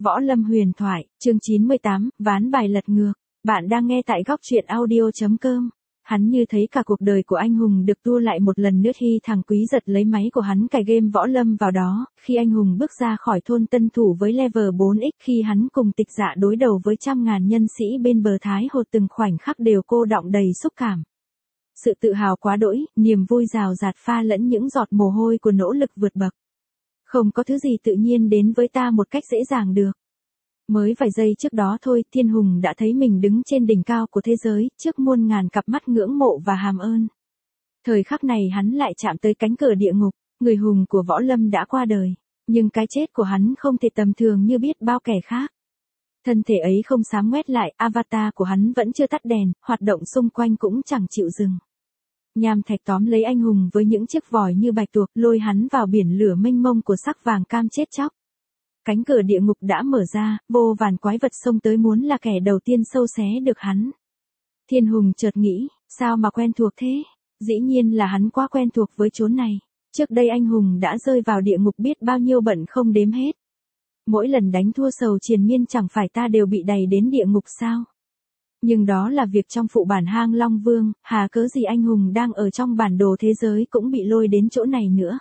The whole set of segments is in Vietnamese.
Võ Lâm huyền thoại, chương 98, ván bài lật ngược. Bạn đang nghe tại góc truyện audio.com. Hắn như thấy cả cuộc đời của anh hùng được tua lại một lần nữa khi thằng Quý giật lấy máy của hắn cài game Võ Lâm vào đó, khi anh hùng bước ra khỏi thôn Tân Thủ với level 4x, khi hắn cùng Tịch Dạ đối đầu với trăm ngàn nhân sĩ bên bờ Thái Hồ, từng khoảnh khắc đều cô đọng đầy xúc cảm. Sự tự hào quá đỗi, niềm vui rào rạt pha lẫn những giọt mồ hôi của nỗ lực vượt bậc. Không có thứ gì tự nhiên đến với ta một cách dễ dàng được. Mới vài giây trước đó thôi, Thiên Hùng đã thấy mình đứng trên đỉnh cao của thế giới, trước muôn ngàn cặp mắt ngưỡng mộ và hàm ơn. Thời khắc này hắn lại chạm tới cánh cửa địa ngục, người hùng của Võ Lâm đã qua đời, nhưng cái chết của hắn không thể tầm thường như biết bao kẻ khác. Thân thể ấy không xám ngoét lại, avatar của hắn vẫn chưa tắt đèn, hoạt động xung quanh cũng chẳng chịu dừng. Nham Thạch tóm lấy anh hùng với những chiếc vòi như bạch tuộc, lôi hắn vào biển lửa mênh mông của sắc vàng cam chết chóc. Cánh cửa địa ngục đã mở ra, vô vàn quái vật xông tới muốn là kẻ đầu tiên sâu xé được hắn. Thiên Hùng chợt nghĩ, sao mà quen thuộc thế? Dĩ nhiên là hắn quá quen thuộc với chốn này. Trước đây anh hùng đã rơi vào địa ngục biết bao nhiêu bận không đếm hết. Mỗi lần đánh thua sầu triền miên chẳng phải ta đều bị đày đến địa ngục sao? Nhưng đó là việc trong phụ bản Hang Long Vương, hà cớ gì anh hùng đang ở trong bản đồ thế giới cũng bị lôi đến chỗ này nữa.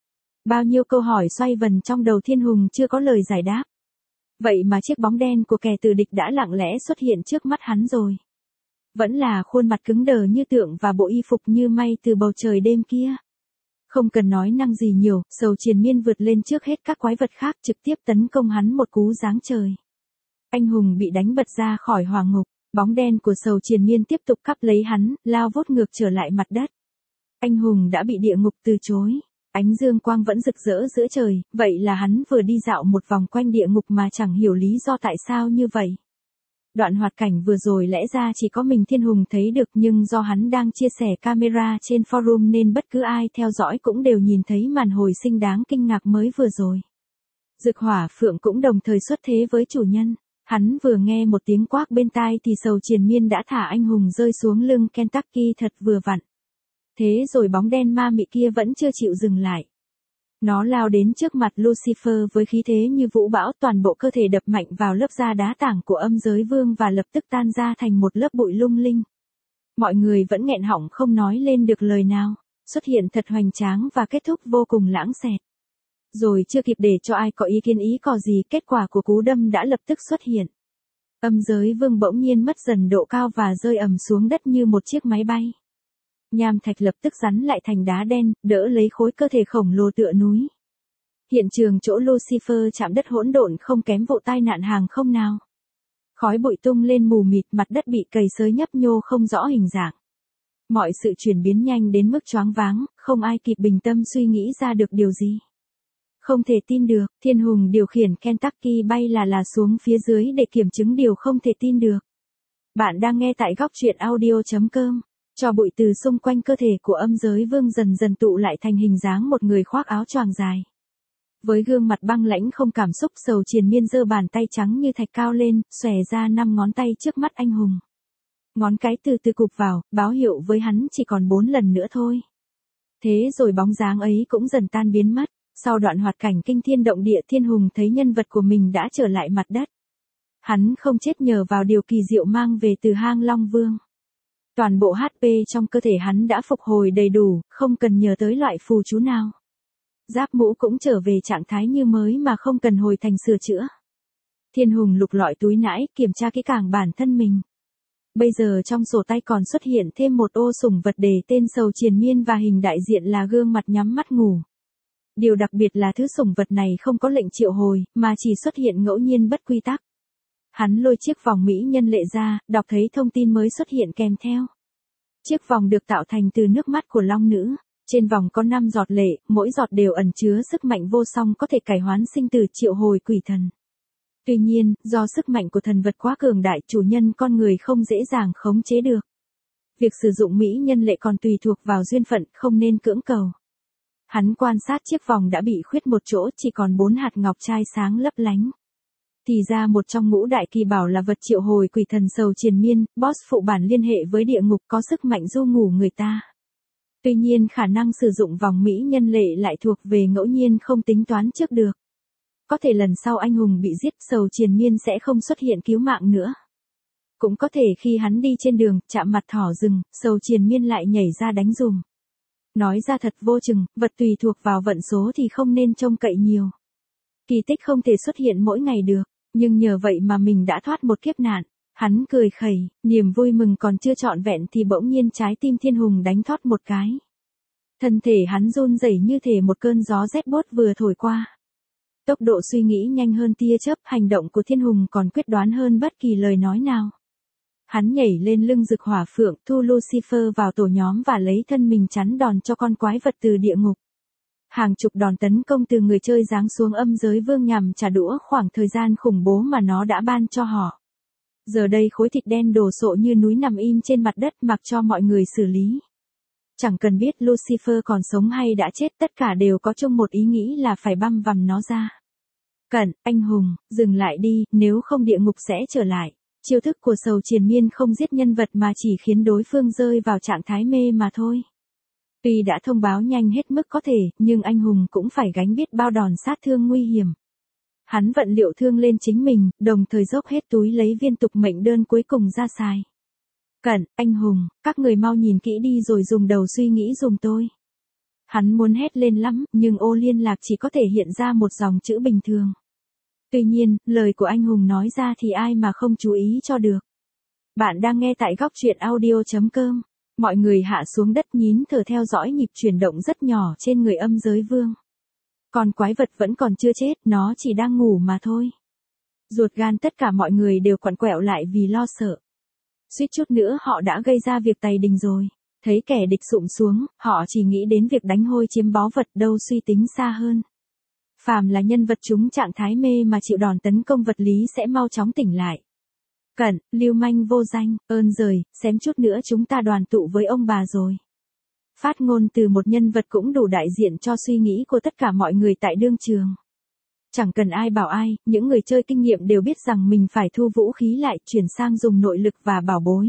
Bao nhiêu câu hỏi xoay vần trong đầu Thiên Hùng chưa có lời giải đáp. Vậy mà chiếc bóng đen của kẻ từ địch đã lặng lẽ xuất hiện trước mắt hắn rồi. Vẫn là khuôn mặt cứng đờ như tượng và bộ y phục như may từ bầu trời đêm kia. Không cần nói năng gì nhiều, sầu triền miên vượt lên trước hết các quái vật khác, trực tiếp tấn công hắn một cú giáng trời. Anh hùng bị đánh bật ra khỏi hỏa ngục, bóng đen của sầu triền miên tiếp tục cắp lấy hắn, lao vút ngược trở lại mặt đất. Anh hùng đã bị địa ngục từ chối. Ánh dương quang vẫn rực rỡ giữa trời, vậy là hắn vừa đi dạo một vòng quanh địa ngục mà chẳng hiểu lý do tại sao như vậy. Đoạn hoạt cảnh vừa rồi lẽ ra chỉ có mình Thiên Hùng thấy được, nhưng do hắn đang chia sẻ camera trên forum nên bất cứ ai theo dõi cũng đều nhìn thấy màn hồi sinh đáng kinh ngạc mới vừa rồi. Dực Hỏa Phượng cũng đồng thời xuất thế với chủ nhân. Hắn vừa nghe một tiếng quát bên tai thì sầu triền miên đã thả anh hùng rơi xuống lưng Kentucky thật vừa vặn. Thế rồi bóng đen ma mị kia vẫn chưa chịu dừng lại. Nó lao đến trước mặt Lucifer với khí thế như vũ bão, toàn bộ cơ thể đập mạnh vào lớp da đá tảng của âm giới vương và lập tức tan ra thành một lớp bụi lung linh. Mọi người vẫn nghẹn họng không nói lên được lời nào, xuất hiện thật hoành tráng và kết thúc vô cùng lãng xẹt. Rồi chưa kịp để cho ai có ý kiến ý cò gì, kết quả của cú đâm đã lập tức xuất hiện. Âm giới vương bỗng nhiên mất dần độ cao và rơi ầm xuống đất như một chiếc máy bay. Nham Thạch lập tức rắn lại thành đá đen, đỡ lấy khối cơ thể khổng lồ tựa núi. Hiện trường chỗ Lucifer chạm đất hỗn độn không kém vụ tai nạn hàng không nào. Khói bụi tung lên mù mịt, mặt đất bị cầy xới nhấp nhô không rõ hình dạng. Mọi sự chuyển biến nhanh đến mức choáng váng, không ai kịp bình tâm suy nghĩ ra được điều gì. Không thể tin được, Thiên Hùng điều khiển Kentucky bay là xuống phía dưới để kiểm chứng điều không thể tin được. Bạn đang nghe tại góc truyện audio.com. Cho bụi từ xung quanh cơ thể của âm giới vương dần dần tụ lại thành hình dáng một người khoác áo choàng dài. Với gương mặt băng lãnh không cảm xúc, sầu triền miên giơ bàn tay trắng như thạch cao lên, xòe ra 5 ngón tay trước mắt anh hùng. Ngón cái từ từ cụp vào, báo hiệu với hắn chỉ còn 4 lần nữa thôi. Thế rồi bóng dáng ấy cũng dần tan biến mất. Sau đoạn hoạt cảnh kinh thiên động địa, Thiên Hùng thấy nhân vật của mình đã trở lại mặt đất. Hắn không chết nhờ vào điều kỳ diệu mang về từ Hang Long Vương. Toàn bộ HP trong cơ thể hắn đã phục hồi đầy đủ, không cần nhờ tới loại phù chú nào. Giáp mũ cũng trở về trạng thái như mới mà không cần hồi thành sửa chữa. Thiên Hùng lục lọi túi nãi, kiểm tra kỹ càng bản thân mình. Bây giờ trong sổ tay còn xuất hiện thêm một ô sủng vật đề tên sầu triền miên và hình đại diện là gương mặt nhắm mắt ngủ. Điều đặc biệt là thứ sủng vật này không có lệnh triệu hồi, mà chỉ xuất hiện ngẫu nhiên bất quy tắc. Hắn lôi chiếc vòng mỹ nhân lệ ra, đọc thấy thông tin mới xuất hiện kèm theo. Chiếc vòng được tạo thành từ nước mắt của long nữ. Trên vòng có 5 giọt lệ, mỗi giọt đều ẩn chứa sức mạnh vô song có thể cải hoán sinh tử, triệu hồi quỷ thần. Tuy nhiên, do sức mạnh của thần vật quá cường đại, chủ nhân con người không dễ dàng khống chế được. Việc sử dụng mỹ nhân lệ còn tùy thuộc vào duyên phận, không nên cưỡng cầu. Hắn quan sát chiếc vòng đã bị khuyết một chỗ, chỉ còn 4 hạt ngọc trai sáng lấp lánh. Thì ra một trong ngũ đại kỳ bảo là vật triệu hồi quỷ thần sầu triền miên, boss phụ bản liên hệ với địa ngục, có sức mạnh du ngủ người ta. Tuy nhiên khả năng sử dụng vòng mỹ nhân lệ lại thuộc về ngẫu nhiên, không tính toán trước được. có thể lần sau anh hùng bị giết Sầu Triền Miên sẽ không xuất hiện cứu mạng nữa. Cũng có thể khi hắn đi trên đường, chạm mặt thỏ rừng, Sầu Triền Miên lại nhảy ra đánh dùm. Nói ra thật vô chừng, vật tùy thuộc vào vận số thì không nên trông cậy nhiều. Kỳ tích không thể xuất hiện mỗi ngày được, nhưng nhờ vậy mà mình đã thoát một kiếp nạn. Hắn cười khẩy, niềm vui mừng còn chưa trọn vẹn thì bỗng nhiên trái tim Thiên Hùng đánh thót một cái. Thân thể hắn run rẩy như thể một cơn gió rét buốt vừa thổi qua. Tốc độ suy nghĩ nhanh hơn tia chớp, hành động của Thiên Hùng còn quyết đoán hơn bất kỳ lời nói nào. Hắn nhảy lên lưng Dực Hỏa Phượng, thu Lucifer vào tổ nhóm và lấy thân mình chắn đòn cho con quái vật từ địa ngục. Hàng chục đòn tấn công từ người chơi giáng xuống âm giới vương nhằm trả đũa khoảng thời gian khủng bố mà nó đã ban cho họ. Giờ đây khối thịt đen đổ sộ như núi nằm im trên mặt đất mặc cho mọi người xử lý. Chẳng cần biết Lucifer còn sống hay đã chết, tất cả đều có chung một ý nghĩ là phải băm vằm nó ra. Cẩn, anh hùng, dừng lại đi, nếu không địa ngục sẽ trở lại. Chiêu thức của Sầu Triền Miên không giết nhân vật mà chỉ khiến đối phương rơi vào trạng thái mê mà thôi. Tuy đã thông báo nhanh hết mức có thể, nhưng anh hùng cũng phải gánh biết bao đòn sát thương nguy hiểm. Hắn vận liệu thương lên chính mình, đồng thời dốc hết túi lấy viên tục mệnh đơn cuối cùng ra xài. Cẩn, anh hùng, các người mau nhìn kỹ đi rồi dùng đầu suy nghĩ giùm tôi. Hắn muốn hét lên lắm, nhưng ô liên lạc chỉ có thể hiện ra một dòng chữ bình thường. Tuy nhiên, lời của anh hùng nói ra thì ai mà không chú ý cho được. Bạn đang nghe tại góc truyện audio.com. Mọi người hạ xuống đất nhín thở theo dõi nhịp chuyển động rất nhỏ trên người âm giới vương. Còn quái vật vẫn còn chưa chết, nó chỉ đang ngủ mà thôi. Ruột gan tất cả mọi người đều quặn quẹo lại vì lo sợ. Suýt chút nữa họ đã gây ra việc tày đình rồi. Thấy kẻ địch sụm xuống, họ chỉ nghĩ đến việc đánh hôi chiếm báu vật, đâu suy tính xa hơn. Phàm là nhân vật chúng trạng thái mê mà chịu đòn tấn công vật lý sẽ mau chóng tỉnh lại. Cẩn, lưu manh vô danh, ơn giời, xém chút nữa chúng ta đoàn tụ với ông bà rồi. Phát ngôn từ một nhân vật cũng đủ đại diện cho suy nghĩ của tất cả mọi người tại đương trường. Chẳng cần ai bảo ai, những người chơi kinh nghiệm đều biết rằng mình phải thu vũ khí lại, chuyển sang dùng nội lực và bảo bối.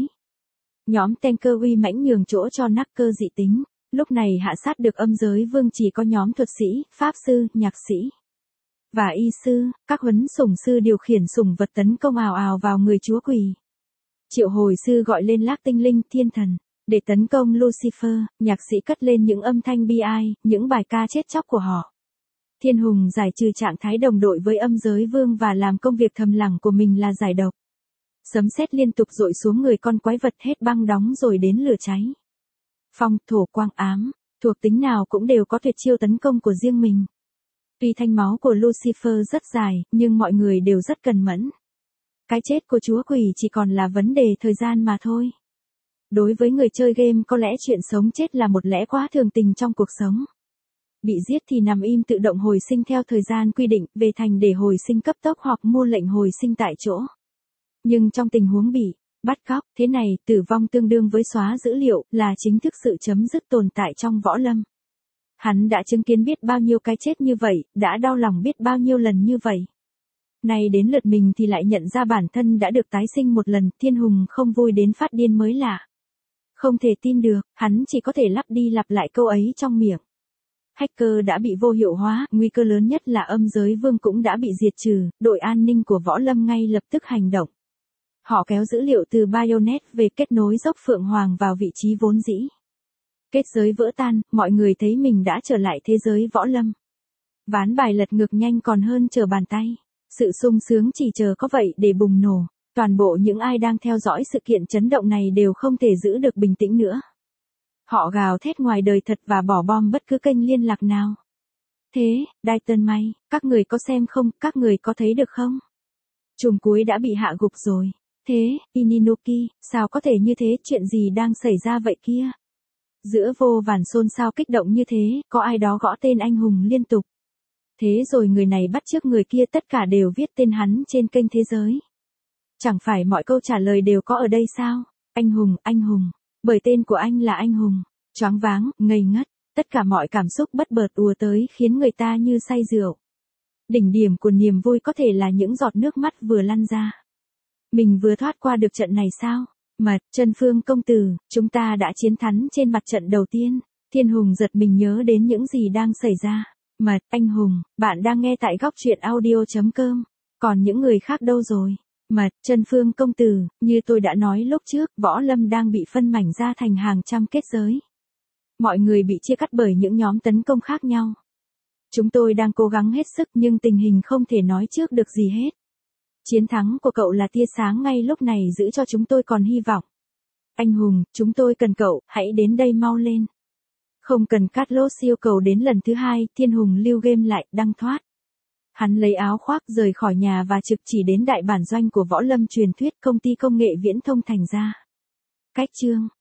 Nhóm tanker uy mãnh nhường chỗ cho Nacker dị tính. Lúc này hạ sát được âm giới vương chỉ có nhóm thuật sĩ, pháp sư, nhạc sĩ và y sư, các huấn sủng sư điều khiển sủng vật tấn công ào ào vào người chúa quỷ. Triệu hồi sư gọi lên Lác tinh linh, thiên thần, để tấn công Lucifer, nhạc sĩ cất lên những âm thanh bi ai, những bài ca chết chóc của họ. Thiên hùng giải trừ trạng thái đồng đội với âm giới vương và làm công việc thầm lặng của mình là giải độc. Sấm sét liên tục dội xuống người con quái vật, hết băng đóng rồi đến lửa cháy. Phong, thổ, quang, ám, thuộc tính nào cũng đều có tuyệt chiêu tấn công của riêng mình. Tuy thanh máu của Lucifer rất dài, nhưng mọi người đều rất cẩn mẫn. Cái chết của chúa quỷ chỉ còn là vấn đề thời gian mà thôi. Đối với người chơi game có lẽ chuyện sống chết là một lẽ quá thường tình trong cuộc sống. Bị giết thì nằm im tự động hồi sinh theo thời gian quy định, về thành để hồi sinh cấp tốc hoặc mua lệnh hồi sinh tại chỗ. Nhưng trong tình huống bị bắt cóc, thế này, tử vong tương đương với xóa dữ liệu, là chính thức sự chấm dứt tồn tại trong võ lâm. Hắn đã chứng kiến biết bao nhiêu cái chết như vậy, đã đau lòng biết bao nhiêu lần như vậy. Nay đến lượt mình thì lại nhận ra bản thân đã được tái sinh một lần, Thiên hùng không vui đến phát điên mới lạ. Không thể tin được, hắn chỉ có thể lặp đi lặp lại câu ấy trong miệng. Hacker đã bị vô hiệu hóa, nguy cơ lớn nhất là âm giới vương cũng đã bị diệt trừ, đội an ninh của võ lâm ngay lập tức hành động. Họ kéo dữ liệu từ Bionet về kết nối dốc Phượng Hoàng vào vị trí vốn dĩ. Kết giới vỡ tan, mọi người thấy mình đã trở lại thế giới võ lâm. Ván bài lật ngược nhanh còn hơn trở bàn tay. Sự sung sướng chỉ chờ có vậy để bùng nổ. Toàn bộ những ai đang theo dõi sự kiện chấn động này đều không thể giữ được bình tĩnh nữa. Họ gào thét ngoài đời thật và bỏ bom bất cứ kênh liên lạc nào. Thế, Dayton May, các người có xem không, các người có thấy được không? Chùm cuối đã bị hạ gục rồi. Thế, Inoki, sao có thể như thế, chuyện gì đang xảy ra vậy kia? Giữa vô vàn xôn xao kích động như thế, có ai đó gõ tên anh hùng liên tục. Thế rồi người này bắt chước người kia, tất cả đều viết tên hắn trên kênh thế giới. Chẳng phải mọi câu trả lời đều có ở đây sao? Anh hùng, bởi tên của anh là anh hùng. Choáng váng, ngây ngất, tất cả mọi cảm xúc bất chợt ùa tới khiến người ta như say rượu. Đỉnh điểm của niềm vui có thể là những giọt nước mắt vừa lăn ra. Mình vừa thoát qua được trận này sao? Mật, Trân Phương công tử, chúng ta đã chiến thắng trên mặt trận đầu tiên. Thiên hùng giật mình nhớ đến những gì đang xảy ra. Mật, anh Hùng, bạn đang nghe tại góc truyện audio.com. Còn những người khác đâu rồi? Mật, Trân Phương công tử, như tôi đã nói lúc trước, Võ Lâm đang bị phân mảnh ra thành hàng trăm kết giới. Mọi người bị chia cắt bởi những nhóm tấn công khác nhau. Chúng tôi đang cố gắng hết sức nhưng tình hình không thể nói trước được gì hết. Chiến thắng của cậu là tia sáng ngay lúc này giữ cho chúng tôi còn hy vọng. Anh Hùng, chúng tôi cần cậu, hãy đến đây mau lên. Không cần Carlos yêu cầu đến lần thứ hai, Thiên Hùng lưu game lại, đăng thoát. Hắn lấy áo khoác rời khỏi nhà và trực chỉ đến đại bản doanh của Võ Lâm truyền thuyết công ty công nghệ viễn thông Thành Gia. Cách chương